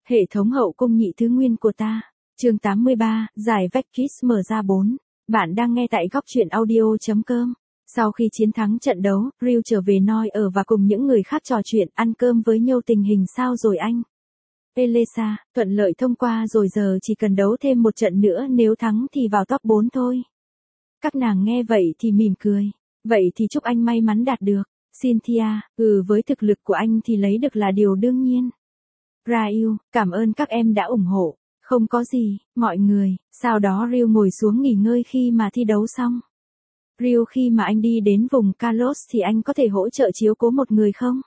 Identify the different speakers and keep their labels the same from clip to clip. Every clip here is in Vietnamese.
Speaker 1: Hệ thống hậu cung nhị thứ nguyên của ta. Chương 83, giải Vectis mở ra 4. Bạn đang nghe tại góc truyện audio.com. Sau khi chiến thắng trận đấu, Ryu trở về Noi ở và cùng những người khác trò chuyện ăn cơm với nhau. Tình hình sao rồi anh? Elesa, thuận lợi thông qua rồi, giờ chỉ cần đấu thêm một trận nữa, nếu thắng thì vào top 4 thôi. Các nàng nghe vậy thì mỉm cười. Vậy thì chúc anh may mắn đạt được. Cynthia, với thực lực của anh thì lấy được là điều đương nhiên. Ryu, cảm ơn các em đã ủng hộ. Không có gì, mọi người. Sau đó Ryu ngồi xuống nghỉ ngơi khi mà thi đấu xong. Ryu, khi mà anh đi đến vùng Kalos thì anh có thể hỗ trợ chiếu cố một người không?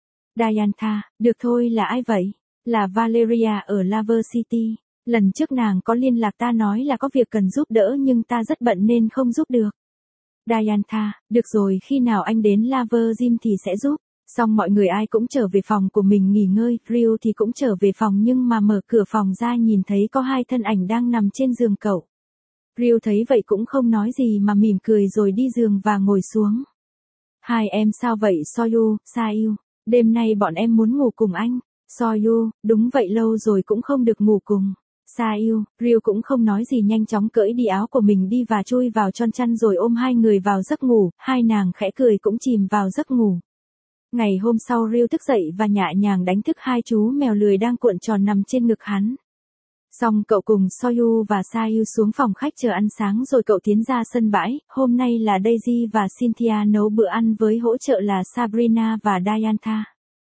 Speaker 1: Diantha, được thôi, là ai vậy? Là Valeria ở Lover City. Lần trước nàng có liên lạc ta nói là có việc cần giúp đỡ nhưng ta rất bận nên không giúp được. Diantha, được rồi, khi nào anh đến Lover Gym thì sẽ giúp. Xong mọi người ai cũng trở về phòng của mình nghỉ ngơi, Ryu thì cũng trở về phòng nhưng mà mở cửa phòng ra nhìn thấy có hai thân ảnh đang nằm trên giường cậu. Ryu thấy vậy cũng không nói gì mà mỉm cười rồi đi giường và ngồi xuống. Hai em sao vậy Soyu, Sayu? Đêm nay bọn em muốn ngủ cùng anh. Soyu, đúng vậy, lâu rồi cũng không được ngủ cùng. Sayu, Ryu cũng không nói gì, nhanh chóng cởi đi áo của mình đi và chui vào chon chăn rồi ôm hai người vào giấc ngủ, hai nàng khẽ cười cũng chìm vào giấc ngủ. Ngày hôm sau Ryu thức dậy và nhẹ nhàng đánh thức hai chú mèo lười đang cuộn tròn nằm trên ngực hắn. Xong cậu cùng Soyu và Sayu xuống phòng khách chờ ăn sáng rồi cậu tiến ra sân bãi. Hôm nay là Daisy và Cynthia nấu bữa ăn với hỗ trợ là Sabrina và Diantha.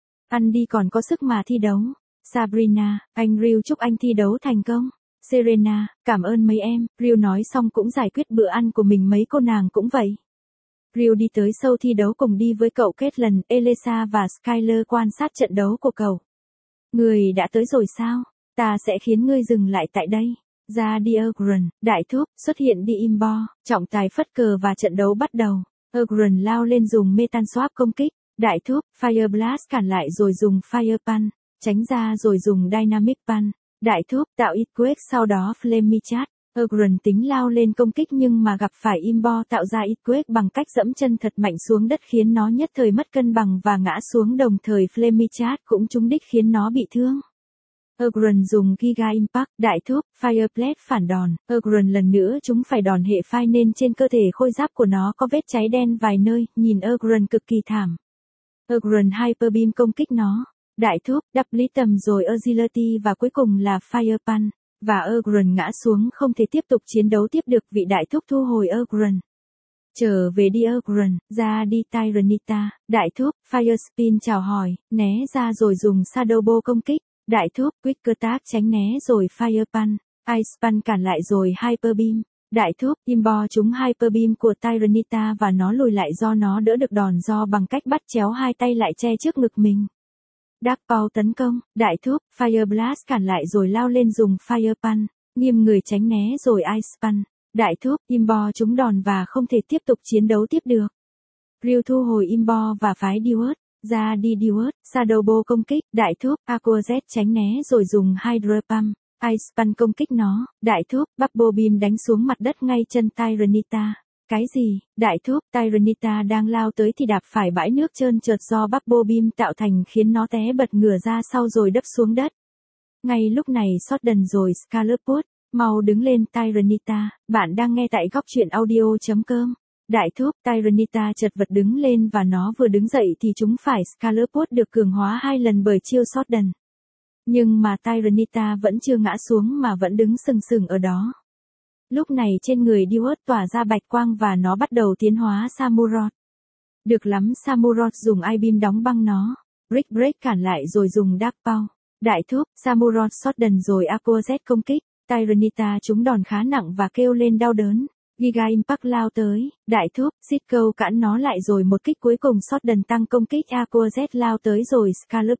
Speaker 1: Ăn đi còn có sức mà thi đấu. Sabrina, anh Ryu chúc anh thi đấu thành công. Serena, cảm ơn mấy em. Ryu nói xong cũng giải quyết bữa ăn của mình, mấy cô nàng cũng vậy. Ryu đi tới sâu thi đấu cùng đi với cậu Caitlyn, Elesa và Skyler quan sát trận đấu của cậu. Người đã tới rồi sao? Ta sẽ khiến ngươi dừng lại tại đây. Ra đi Ogren, đại thúc, xuất hiện đi Imbo, trọng tài phất cờ và trận đấu bắt đầu. Ogren lao lên dùng Metal Swap công kích. Đại thúc, Fire Blast cản lại rồi dùng Fire Punch, tránh ra rồi dùng Dynamic Punch. Đại thúc, tạo Earthquake sau đó Flaming Chat. Ogren tính lao lên công kích nhưng mà gặp phải Imbo tạo ra Earthquake bằng cách dẫm chân thật mạnh xuống đất khiến nó nhất thời mất cân bằng và ngã xuống, đồng thời Flaming Chat cũng trúng đích khiến nó bị thương. Ogren dùng Giga Impact, đại thúc, Fireblade phản đòn. Ogren lần nữa chúng phải đòn hệ phai nên trên cơ thể khôi giáp của nó có vết cháy đen vài nơi, nhìn Ogren cực kỳ thảm. Ogren Hyper Beam công kích nó. Đại thúc, Double tầm rồi Agility và cuối cùng là Fire Punch. Và Ogren ngã xuống, không thể tiếp tục chiến đấu tiếp được, vị đại thúc thu hồi Ogren. Trở về đi Ogren, ra đi Tyrannita. Đại thúc, Fire Spin chào hỏi, né ra rồi dùng Shadow Ball công kích. Đại thúc, Quick Attack tránh né rồi Fire Punch. Ice Punch cản lại rồi Hyper Beam. Đại thúc, Imbo trúng Hyper Beam của Tyrannita và nó lùi lại do nó đỡ được đòn do bằng cách bắt chéo hai tay lại che trước ngực mình. Dark Paw tấn công. Đại thúc, Fire Blast cản lại rồi lao lên dùng Fire Punch. Nghiêm người tránh né rồi Ice Punch. Đại thúc, Imbo trúng đòn và không thể tiếp tục chiến đấu tiếp được. Ryu thu hồi Imbo và phái Duet. Ra đi Duet, Shadow Ball công kích. Đại thúc, Aqua Z tránh né rồi dùng Hydro Pump. Ice Punch công kích nó. Đại thúc, Bubble Beam đánh xuống mặt đất ngay chân Tyrannita. Cái gì? Đại thúc, Tyrannita đang lao tới thì đạp phải bãi nước trơn trượt do Bubble Beam tạo thành khiến nó té bật ngửa ra sau rồi đập xuống đất. Ngay lúc này Sodden rồi Scarlet, mau đứng lên Tyrannita. Bạn đang nghe tại góc truyện audio.com. Đại thúc, Tyrannita chật vật đứng lên và nó vừa đứng dậy thì chúng phải Scarlet được cường hóa 2 lần bởi chiêu Sodden. Nhưng mà Tyrannita vẫn chưa ngã xuống mà vẫn đứng sừng sừng ở đó. Lúc này trên người Duet tỏa ra bạch quang và nó bắt đầu tiến hóa Samurott. Được lắm, Samurott dùng I-Beam đóng băng nó. Brick Break cản lại rồi dùng Dark Paw. Đại thúc, Samurott Sodden rồi Aqua Z công kích. Tyrannita trúng đòn khá nặng và kêu lên đau đớn. Giga Impact lao tới. Đại thúc, Sitco cản nó lại rồi một kích cuối cùng Sodden tăng công kích. Aqua Z lao tới rồi Scarlet.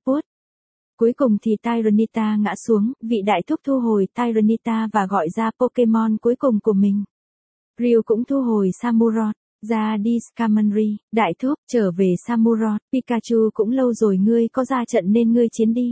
Speaker 1: Cuối cùng thì Tyrannita ngã xuống, vị đại thúc thu hồi Tyrannita và gọi ra Pokemon cuối cùng của mình. Ryu cũng thu hồi Samurott. Ra đi Scamanry. Đại thúc, trở về Samurott. Pikachu cũng lâu rồi ngươi có ra trận nên ngươi chiến đi.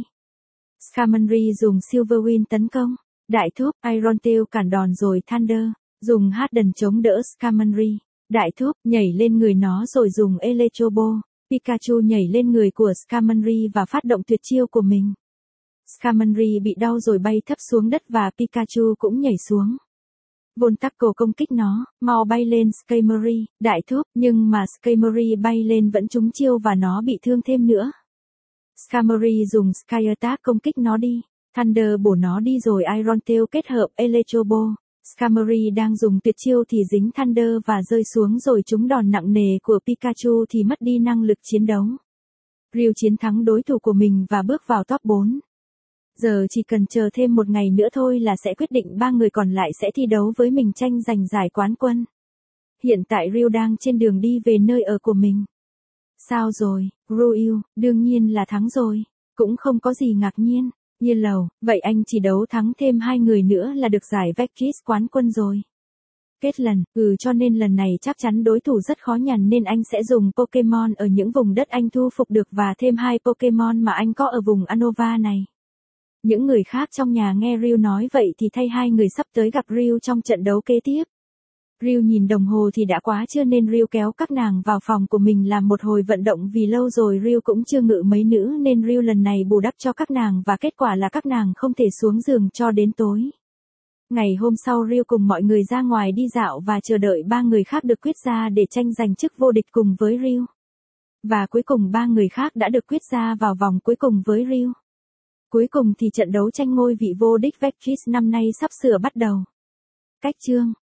Speaker 1: Scamanry dùng Silverwind tấn công. Đại thúc, Iron Tail cản đòn rồi Thunder. Dùng Harden chống đỡ Scamanry. Đại thúc, nhảy lên người nó rồi dùng Electro Ball. Pikachu nhảy lên người của Scamanry và phát động tuyệt chiêu của mình. Skarmory bị đau rồi bay thấp xuống đất và Pikachu cũng nhảy xuống. Voltaco công kích nó, mau bay lên Skarmory, đại thúc, nhưng mà Skarmory bay lên vẫn trúng chiêu và nó bị thương thêm nữa. Skarmory dùng Sky Attack công kích nó đi, Thunder bổ nó đi rồi Iron Tail kết hợp Electro Ball. Skarmory đang dùng tuyệt chiêu thì dính Thunder và rơi xuống rồi trúng đòn nặng nề của Pikachu thì mất đi năng lực chiến đấu. Ryu chiến thắng đối thủ của mình và bước vào top 4. Giờ chỉ cần chờ thêm một ngày nữa thôi là sẽ quyết định 3 người còn lại sẽ thi đấu với mình tranh giành giải quán quân. Hiện tại Ryu đang trên đường đi về nơi ở của mình. Sao rồi, Ryu, đương nhiên là thắng rồi, cũng không có gì ngạc nhiên. Yellow, vậy anh chỉ đấu thắng thêm 2 người nữa là được giải Vekis quán quân rồi. Kết lần, cho nên lần này chắc chắn đối thủ rất khó nhằn nên anh sẽ dùng Pokemon ở những vùng đất anh thu phục được và thêm 2 Pokemon mà anh có ở vùng Unova này. Những người khác trong nhà nghe Ryu nói vậy thì thay 2 người sắp tới gặp Ryu trong trận đấu kế tiếp. Ryu nhìn đồng hồ thì đã quá trưa nên Ryu kéo các nàng vào phòng của mình làm một hồi vận động vì lâu rồi Ryu cũng chưa ngự mấy nữ nên Ryu lần này bù đắp cho các nàng và kết quả là các nàng không thể xuống giường cho đến tối. Ngày hôm sau Ryu cùng mọi người ra ngoài đi dạo và chờ đợi 3 người khác được quyết ra để tranh giành chức vô địch cùng với Ryu. Và cuối cùng 3 người khác đã được quyết ra vào vòng cuối cùng với Ryu. Cuối cùng thì trận đấu tranh ngôi vị vô địch Vekis năm nay sắp sửa bắt đầu. Cách chương